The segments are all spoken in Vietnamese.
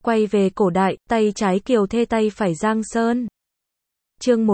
Quay về cổ đại, tay trái Kiều Thê tay phải Giang Sơn. Chương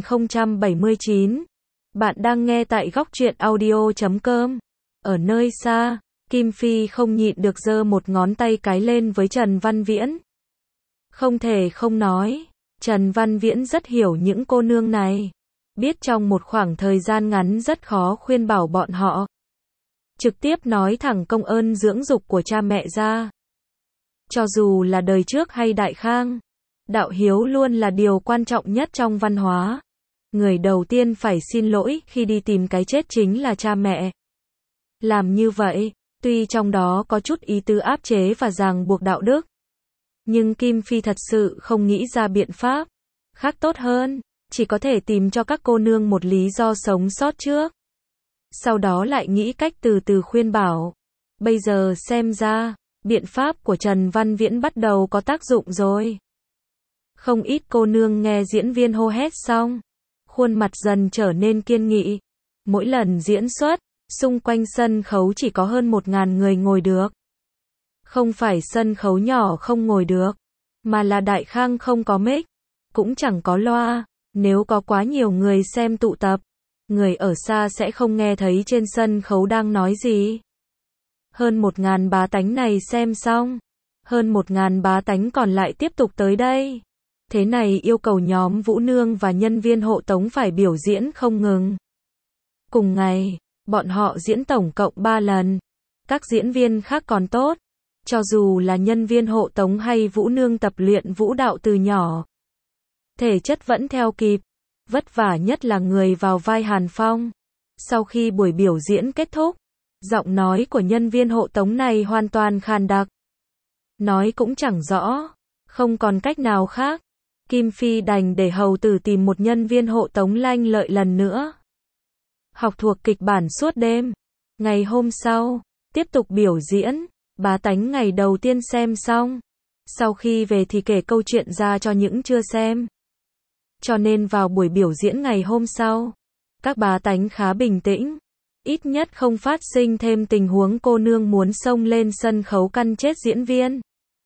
1079. Bạn đang nghe tại góc truyện audio.com. Ở nơi xa, Kim Phi không nhịn được giơ một ngón tay cái lên với Trần Văn Viễn. Không thể không nói, Trần Văn Viễn rất hiểu những cô nương này. Biết trong một khoảng thời gian ngắn rất khó khuyên bảo bọn họ. Trực tiếp nói thẳng công ơn dưỡng dục của cha mẹ ra. Cho dù là đời trước hay Đại Khang, đạo hiếu luôn là điều quan trọng nhất trong văn hóa. Người đầu tiên phải xin lỗi khi đi tìm cái chết chính là cha mẹ. Làm như vậy, tuy trong đó có chút ý tứ áp chế và ràng buộc đạo đức, nhưng Kim Phi thật sự không nghĩ ra biện pháp khác tốt hơn, chỉ có thể tìm cho các cô nương một lý do sống sót trước. Sau đó lại nghĩ cách từ từ khuyên bảo. Bây giờ xem ra, biện pháp của Trần Văn Viễn bắt đầu có tác dụng rồi. Không ít cô nương nghe diễn viên hô hét xong, khuôn mặt dần trở nên kiên nghị. Mỗi lần diễn xuất, xung quanh sân khấu chỉ có hơn 1000 người ngồi được. Không phải sân khấu nhỏ không ngồi được, mà là Đại Khang không có mic, cũng chẳng có loa. Nếu có quá nhiều người xem tụ tập, người ở xa sẽ không nghe thấy trên sân khấu đang nói gì. Hơn 1000 bá tánh này xem xong, hơn 1000 bá tánh còn lại tiếp tục tới đây. Thế này yêu cầu nhóm Vũ Nương và nhân viên hộ tống phải biểu diễn không ngừng. Cùng ngày, bọn họ diễn tổng cộng 3 lần. Các diễn viên khác còn tốt, cho dù là nhân viên hộ tống hay Vũ Nương tập luyện vũ đạo từ nhỏ, thể chất vẫn theo kịp. Vất vả nhất là người vào vai Hàn Phong. Sau khi buổi biểu diễn kết thúc, giọng nói của nhân viên hộ tống này hoàn toàn khàn đặc. Nói cũng chẳng rõ, không còn cách nào khác. Kim Phi đành để hầu tử tìm một nhân viên hộ tống lanh lợi lần nữa. Học thuộc kịch bản suốt đêm. Ngày hôm sau, tiếp tục biểu diễn. Bá tánh ngày đầu tiên xem xong, sau khi về thì kể câu chuyện ra cho những chưa xem. Cho nên vào buổi biểu diễn ngày hôm sau, các bá tánh khá bình tĩnh. Ít nhất không phát sinh thêm tình huống cô nương muốn xông lên sân khấu căn chết diễn viên.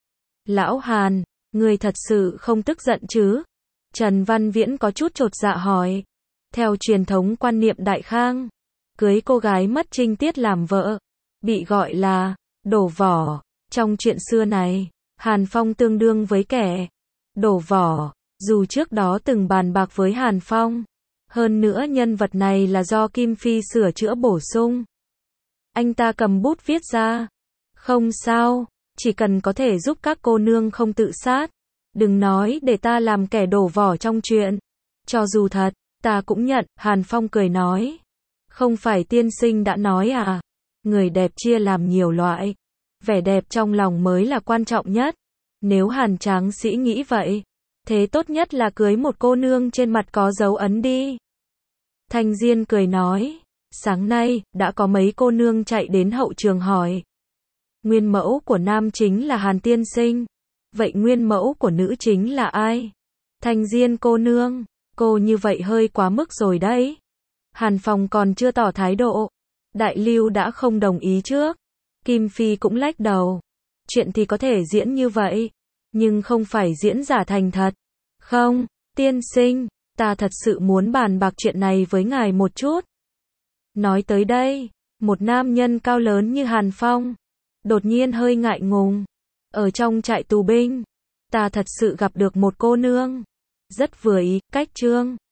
Lão Hàn, người thật sự không tức giận chứ? Trần Văn Viễn có chút chột dạ hỏi. Theo truyền thống quan niệm Đại Khang, cưới cô gái mất trinh tiết làm vợ, bị gọi là đổ vỏ. Trong chuyện xưa này, Hàn Phong tương đương với kẻ đổ vỏ. Dù trước đó từng bàn bạc với Hàn Phong, hơn nữa nhân vật này là do Kim Phi sửa chữa bổ sung. Anh ta cầm bút viết ra. Không sao, chỉ cần có thể giúp các cô nương không tự sát. Đừng nói để ta làm kẻ đổ vỏ trong chuyện. Cho dù thật, ta cũng nhận, Hàn Phong cười nói. Không phải tiên sinh đã nói à? Người đẹp chia làm nhiều loại. Vẻ đẹp trong lòng mới là quan trọng nhất. Nếu Hàn tráng sĩ nghĩ vậy, thế tốt nhất là cưới một cô nương trên mặt có dấu ấn đi. Thanh Diên cười nói. Sáng nay, đã có mấy cô nương chạy đến hậu trường hỏi. Nguyên mẫu của nam chính là Hàn tiên sinh. Vậy nguyên mẫu của nữ chính là ai? Thanh Diên cô nương, cô như vậy hơi quá mức rồi đấy. Hàn Phong còn chưa tỏ thái độ. Đại Lưu đã không đồng ý trước. Kim Phi cũng lách đầu. Chuyện thì có thể diễn như vậy, nhưng không phải diễn giả thành thật. Không, tiên sinh, ta thật sự muốn bàn bạc chuyện này với ngài một chút. Nói tới đây, một nam nhân cao lớn như Hàn Phong đột nhiên hơi ngại ngùng. Ở trong trại tù binh, ta thật sự gặp được một cô nương rất vừa ý, cách trương